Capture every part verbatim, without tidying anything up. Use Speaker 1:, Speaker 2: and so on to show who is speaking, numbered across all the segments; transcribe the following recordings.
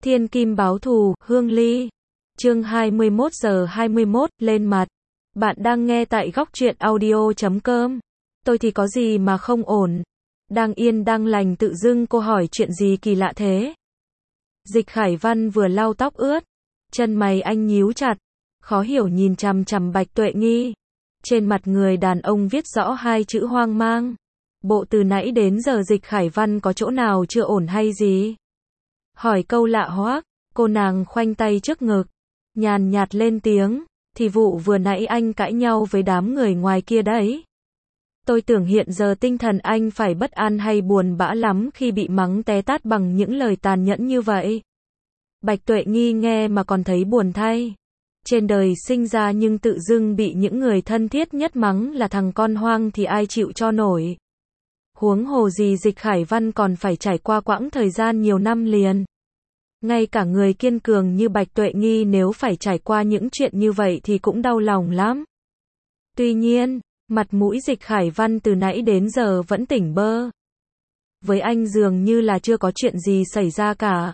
Speaker 1: Thiên kim báo thù, Hương Ly. Chương hai mươi mốt giờ hai mươi mốt, lên mặt. Bạn đang nghe tại góc truyện audio chấm com. Tôi thì có gì mà không ổn. Đang yên đang lành tự dưng cô hỏi chuyện gì kỳ lạ thế. Dịch Khải Văn vừa lau tóc ướt. Chân mày anh nhíu chặt. Khó hiểu nhìn chằm chằm Bạch Tuệ Nghi. Trên mặt người đàn ông viết rõ hai chữ hoang mang. Bộ từ nãy đến giờ Dịch Khải Văn có chỗ nào chưa ổn hay gì? Hỏi câu lạ hoắc, cô nàng khoanh tay trước ngực, nhàn nhạt lên tiếng, thì vụ vừa nãy anh cãi nhau với đám người ngoài kia đấy. Tôi tưởng hiện giờ tinh thần anh phải bất an hay buồn bã lắm khi bị mắng té tát bằng những lời tàn nhẫn như vậy. Bạch Tuệ Nghi nghe mà còn thấy buồn thay. Trên đời sinh ra nhưng tự dưng bị những người thân thiết nhất mắng là thằng con hoang thì ai chịu cho nổi. Huống hồ gì Dịch Khải Văn còn phải trải qua quãng thời gian nhiều năm liền. Ngay cả người kiên cường như Bạch Tuệ Nghi nếu phải trải qua những chuyện như vậy thì cũng đau lòng lắm. Tuy nhiên, mặt mũi Dịch Khải Văn từ nãy đến giờ vẫn tỉnh bơ. Với anh dường như là chưa có chuyện gì xảy ra cả.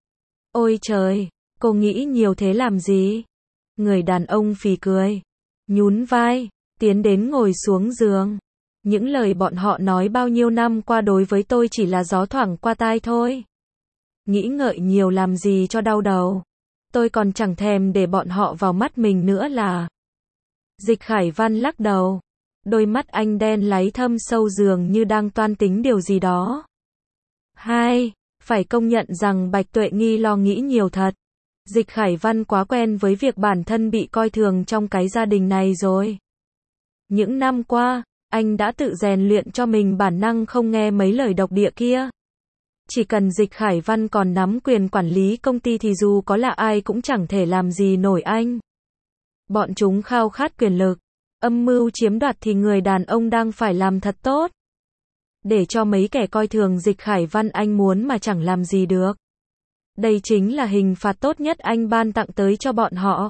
Speaker 1: Ôi trời, cô nghĩ nhiều thế làm gì? Người đàn ông phì cười, nhún vai, tiến đến ngồi xuống giường. Những lời bọn họ nói bao nhiêu năm qua đối với tôi chỉ là gió thoảng qua tai thôi. Nghĩ ngợi nhiều làm gì cho đau đầu. Tôi còn chẳng thèm để bọn họ vào mắt mình nữa là. Dịch Khải Văn lắc đầu. Đôi mắt anh đen láy thâm sâu dường như đang toan tính điều gì đó. Hai, phải công nhận rằng Bạch Tuệ Nghi lo nghĩ nhiều thật. Dịch Khải Văn quá quen với việc bản thân bị coi thường trong cái gia đình này rồi. Những năm qua, anh đã tự rèn luyện cho mình bản năng không nghe mấy lời độc địa kia. Chỉ cần Dịch Khải Văn còn nắm quyền quản lý công ty thì dù có là ai cũng chẳng thể làm gì nổi anh. Bọn chúng khao khát quyền lực, âm mưu chiếm đoạt thì người đàn ông đang phải làm thật tốt. Để cho mấy kẻ coi thường Dịch Khải Văn anh muốn mà chẳng làm gì được. Đây chính là hình phạt tốt nhất anh ban tặng tới cho bọn họ.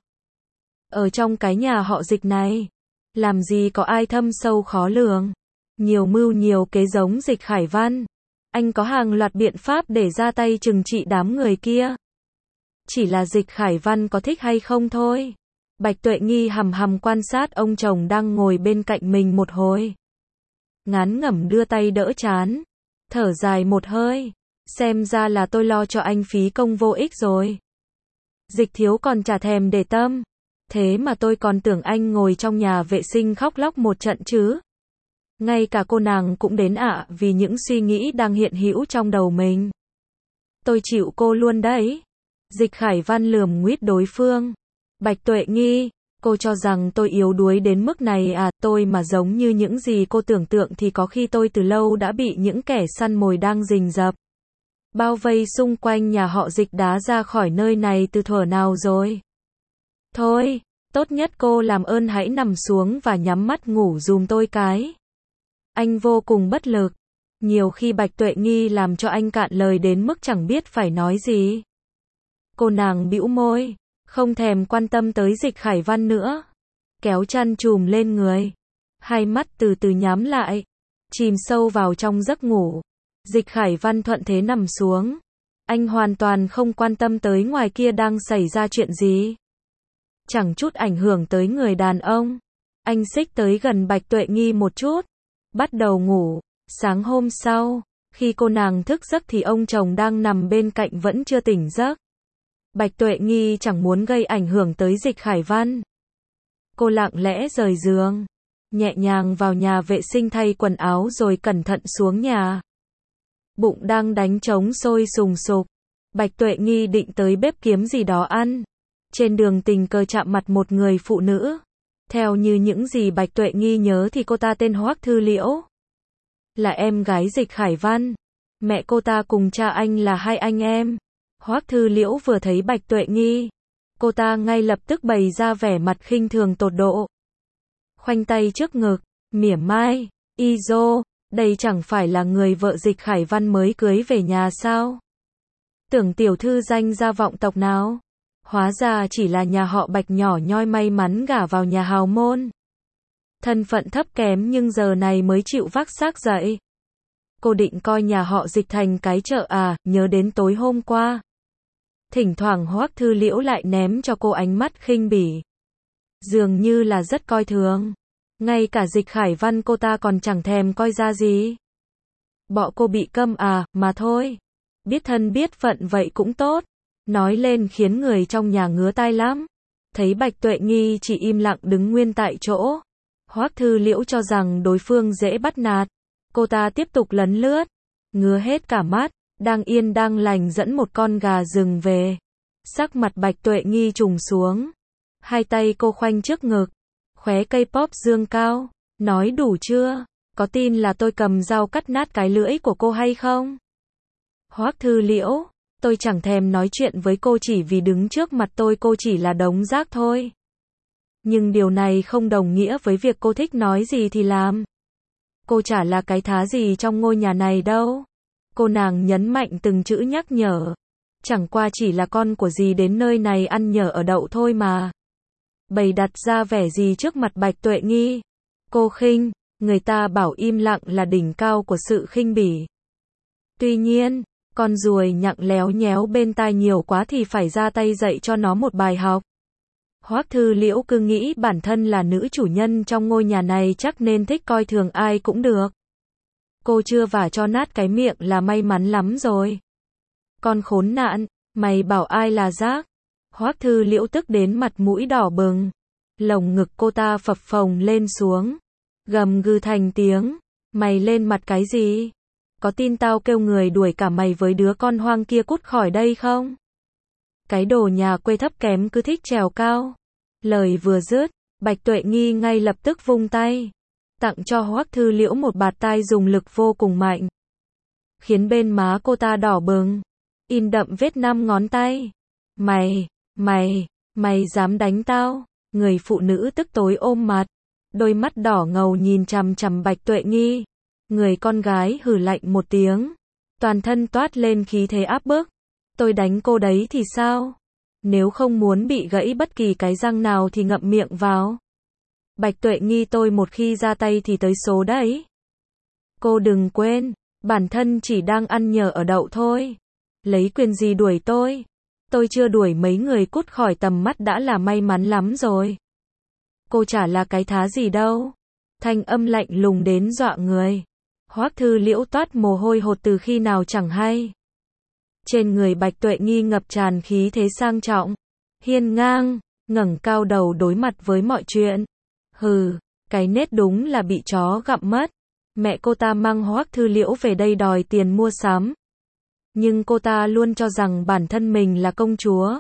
Speaker 1: Ở trong cái nhà họ Dịch này, làm gì có ai thâm sâu khó lường, nhiều mưu nhiều kế giống Dịch Khải Văn. Anh có hàng loạt biện pháp để ra tay trừng trị đám người kia. Chỉ là Dịch Khải Văn có thích hay không thôi. Bạch Tuệ Nghi hằm hằm quan sát ông chồng đang ngồi bên cạnh mình một hồi. Ngán ngẩm đưa tay đỡ trán, thở dài một hơi. Xem ra là tôi lo cho anh phí công vô ích rồi. Dịch thiếu còn chả thèm để tâm. Thế mà tôi còn tưởng anh ngồi trong nhà vệ sinh khóc lóc một trận chứ. Ngay cả cô nàng cũng đến ạ vì những suy nghĩ đang hiện hữu trong đầu mình. Tôi chịu cô luôn đấy. Dịch Khải Văn lườm nguýt đối phương. Bạch Tuệ Nghi, cô cho rằng tôi yếu đuối đến mức này à? Tôi mà giống như những gì cô tưởng tượng thì có khi tôi từ lâu đã bị những kẻ săn mồi đang rình rập, bao vây xung quanh nhà họ Dịch đá ra khỏi nơi này từ thuở nào rồi. Thôi, tốt nhất cô làm ơn hãy nằm xuống và nhắm mắt ngủ giùm tôi cái. Anh vô cùng bất lực. Nhiều khi Bạch Tuệ Nghi làm cho anh cạn lời đến mức chẳng biết phải nói gì. Cô nàng bĩu môi, không thèm quan tâm tới Dịch Khải Văn nữa. Kéo chăn trùm lên người. Hai mắt từ từ nhắm lại. Chìm sâu vào trong giấc ngủ. Dịch Khải Văn thuận thế nằm xuống. Anh hoàn toàn không quan tâm tới ngoài kia đang xảy ra chuyện gì. Chẳng chút ảnh hưởng tới người đàn ông. Anh xích tới gần Bạch Tuệ Nghi một chút. Bắt đầu ngủ. Sáng hôm sau, khi cô nàng thức giấc thì ông chồng đang nằm bên cạnh vẫn chưa tỉnh giấc. Bạch Tuệ Nghi chẳng muốn gây ảnh hưởng tới Dịch Khải Văn. Cô lặng lẽ rời giường, nhẹ nhàng vào nhà vệ sinh thay quần áo rồi cẩn thận xuống nhà. Bụng đang đánh trống sôi sùng sục. Bạch Tuệ Nghi định tới bếp kiếm gì đó ăn. Trên đường tình cờ chạm mặt một người phụ nữ. Theo như những gì Bạch Tuệ Nghi nhớ thì cô ta tên Hoắc Thư Liễu. Là em gái Dịch Khải Văn. Mẹ cô ta cùng cha anh là hai anh em. Hoắc Thư Liễu vừa thấy Bạch Tuệ Nghi, cô ta ngay lập tức bày ra vẻ mặt khinh thường tột độ. Khoanh tay trước ngực, mỉa mai, y dô, đây chẳng phải là người vợ Dịch Khải Văn mới cưới về nhà sao? Tưởng tiểu thư danh gia vọng tộc nào? Hóa ra chỉ là nhà họ Bạch nhỏ nhoi may mắn gả vào nhà hào môn. Thân phận thấp kém nhưng giờ này mới chịu vác xác dậy. Cô định coi nhà họ Dịch thành cái chợ à? Nhớ đến tối hôm qua, Thỉnh thoảng Hoắc Thư Liễu lại ném cho cô ánh mắt khinh bỉ. Dường như là rất coi thường. Ngay cả Dịch Khải Văn cô ta còn chẳng thèm coi ra gì. Bỏ cô bị câm à, mà thôi. Biết thân biết phận vậy cũng tốt. Nói lên khiến người trong nhà ngứa tai lắm. Thấy Bạch Tuệ Nghi chỉ im lặng đứng nguyên tại chỗ. Hoắc Thư Liễu cho rằng đối phương dễ bắt nạt. Cô ta tiếp tục lấn lướt. Ngứa hết cả mắt. Đang yên đang lành dẫn một con gà rừng về. Sắc mặt Bạch Tuệ Nghi trùng xuống. Hai tay cô khoanh trước ngực. Khóe cây pop dương cao. Nói đủ chưa? Có tin là tôi cầm dao cắt nát cái lưỡi của cô hay không? Hoắc Thư Liễu, tôi chẳng thèm nói chuyện với cô chỉ vì đứng trước mặt tôi cô chỉ là đống rác thôi. Nhưng điều này không đồng nghĩa với việc cô thích nói gì thì làm. Cô chả là cái thá gì trong ngôi nhà này đâu. Cô nàng nhấn mạnh từng chữ nhắc nhở. Chẳng qua chỉ là con của dì đến nơi này ăn nhờ ở đậu thôi mà. Bày đặt ra vẻ gì trước mặt Bạch Tuệ Nghi. Cô khinh, người ta bảo im lặng là đỉnh cao của sự khinh bỉ. Tuy nhiên, con ruồi nhặng léo nhéo bên tai nhiều quá thì phải ra tay dạy cho nó một bài học. Hoắc Thư Liễu cứ nghĩ bản thân là nữ chủ nhân trong ngôi nhà này chắc nên thích coi thường ai cũng được. Cô chưa vả cho nát cái miệng là may mắn lắm rồi. Con khốn nạn, mày bảo ai là rác? Hoắc Thư Liễu tức đến mặt mũi đỏ bừng. Lồng ngực cô ta phập phồng lên xuống. Gầm gừ thành tiếng. Mày lên mặt cái gì? Có tin tao kêu người đuổi cả mày với đứa con hoang kia cút khỏi đây không? Cái đồ nhà quê thấp kém cứ thích trèo cao. Lời vừa dứt, Bạch Tuệ Nghi ngay lập tức vung tay. Tặng cho Hoắc Thư Liễu một bạt tai dùng lực vô cùng mạnh. Khiến bên má cô ta đỏ bừng. In đậm vết năm ngón tay. Mày, mày, mày dám đánh tao? Người phụ nữ tức tối ôm mặt. Đôi mắt đỏ ngầu nhìn chằm chằm Bạch Tuệ Nghi. Người con gái hừ lạnh một tiếng. Toàn thân toát lên khí thế áp bức. Tôi đánh cô đấy thì sao? Nếu không muốn bị gãy bất kỳ cái răng nào thì ngậm miệng vào. Bạch Tuệ Nghi tôi một khi ra tay thì tới số đấy. Cô đừng quên, bản thân chỉ đang ăn nhờ ở đậu thôi. Lấy quyền gì đuổi tôi? Tôi chưa đuổi mấy người cút khỏi tầm mắt đã là may mắn lắm rồi. Cô chả là cái thá gì đâu. Thanh âm lạnh lùng đến dọa người. Hoắc Thư Liễu toát mồ hôi hột từ khi nào chẳng hay. Trên người Bạch Tuệ Nghi ngập tràn khí thế sang trọng, hiên ngang, ngẩng cao đầu đối mặt với mọi chuyện. Hừ, cái nết đúng là bị chó gặm mất. Mẹ cô ta mang Hoắc Thư Liễu về đây đòi tiền mua sắm. Nhưng cô ta luôn cho rằng bản thân mình là công chúa.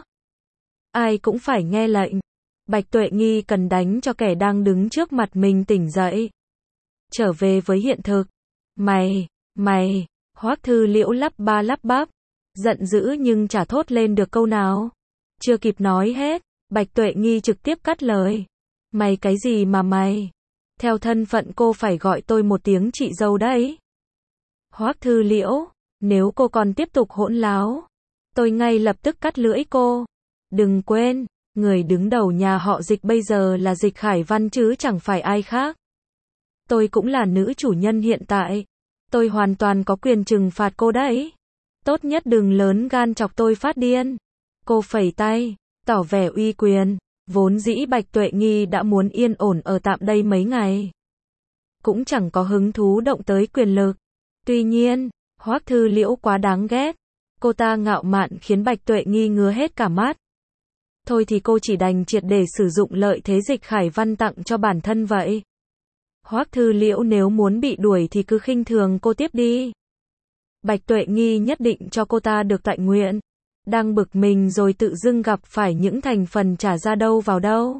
Speaker 1: Ai cũng phải nghe lệnh. Bạch Tuệ Nghi cần đánh cho kẻ đang đứng trước mặt mình tỉnh dậy. Trở về với hiện thực. Mày, mày, Hoắc Thư Liễu lắp ba lắp bắp. Giận dữ nhưng chả thốt lên được câu nào. Chưa kịp nói hết, Bạch Tuệ Nghi trực tiếp cắt lời. Mày cái gì mà mày? Theo thân phận cô phải gọi tôi một tiếng chị dâu đấy. Hoắc Thư Liễu, nếu cô còn tiếp tục hỗn láo, tôi ngay lập tức cắt lưỡi cô. Đừng quên, người đứng đầu nhà họ Dịch bây giờ là Dịch Khải Văn chứ chẳng phải ai khác. Tôi cũng là nữ chủ nhân hiện tại. Tôi hoàn toàn có quyền trừng phạt cô đấy. Tốt nhất đừng lớn gan chọc tôi phát điên. Cô phẩy tay, tỏ vẻ uy quyền. Vốn dĩ Bạch Tuệ Nghi đã muốn yên ổn ở tạm đây mấy ngày. Cũng chẳng có hứng thú động tới quyền lực. Tuy nhiên, Hoắc Thư Liễu quá đáng ghét. Cô ta ngạo mạn khiến Bạch Tuệ Nghi ngứa hết cả mắt. Thôi thì cô chỉ đành triệt để sử dụng lợi thế Dịch Khải Văn tặng cho bản thân vậy. Hoắc Thư Liễu nếu muốn bị đuổi thì cứ khinh thường cô tiếp đi. Bạch Tuệ Nghi nhất định cho cô ta được tại nguyện. Đang bực mình rồi tự dưng gặp phải những thành phần trả ra đâu vào đâu.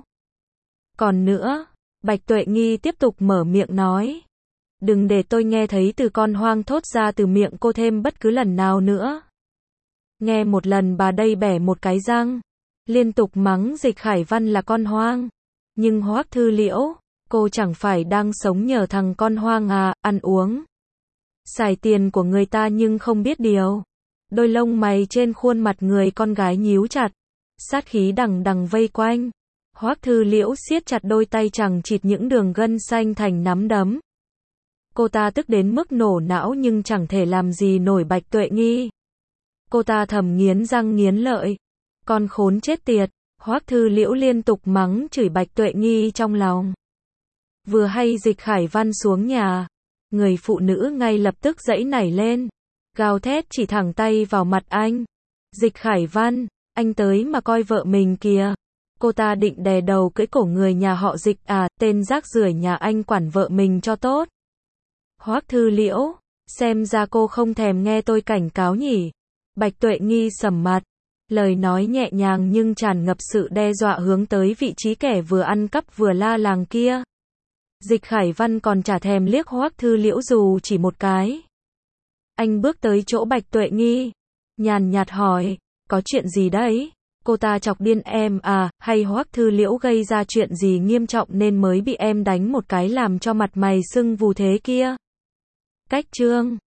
Speaker 1: Còn nữa, Bạch Tuệ Nghi tiếp tục mở miệng nói. Đừng để tôi nghe thấy từ con hoang thốt ra từ miệng cô thêm bất cứ lần nào nữa. Nghe một lần bà đây bẻ một cái răng. Liên tục mắng Dịch Khải Văn là con hoang. Nhưng Hoắc Thư Liễu, cô chẳng phải đang sống nhờ thằng con hoang à, ăn uống. Xài tiền của người ta nhưng không biết điều. Đôi lông mày trên khuôn mặt người con gái nhíu chặt. Sát khí đằng đằng vây quanh. Hoắc Thư Liễu siết chặt đôi tay chằng chịt những đường gân xanh thành nắm đấm. Cô ta tức đến mức nổ não nhưng chẳng thể làm gì nổi Bạch Tuệ Nghi. Cô ta thầm nghiến răng nghiến lợi. Con khốn chết tiệt. Hoắc Thư Liễu liên tục mắng chửi Bạch Tuệ Nghi trong lòng. Vừa hay Dịch Khải Văn xuống nhà, người phụ nữ ngay lập tức giãy nảy lên, gào thét chỉ thẳng tay vào mặt anh. Dịch Khải Văn, anh tới mà coi vợ mình kìa. Cô ta định đè đầu cưỡi cổ người nhà họ Dịch à, tên rác rưởi nhà anh quản vợ mình cho tốt. Hoắc Thư Liễu, xem ra cô không thèm nghe tôi cảnh cáo nhỉ. Bạch Tuệ Nghi sầm mặt, lời nói nhẹ nhàng nhưng tràn ngập sự đe dọa hướng tới vị trí kẻ vừa ăn cắp vừa la làng kia. Dịch Khải Văn còn chả thèm liếc Hoắc Thư Liễu dù chỉ một cái. Anh bước tới chỗ Bạch Tuệ Nghi, nhàn nhạt hỏi, có chuyện gì đấy? Cô ta chọc điên em à, hay Hoắc Thư Liễu gây ra chuyện gì nghiêm trọng nên mới bị em đánh một cái làm cho mặt mày sưng vù thế kia? Cách chương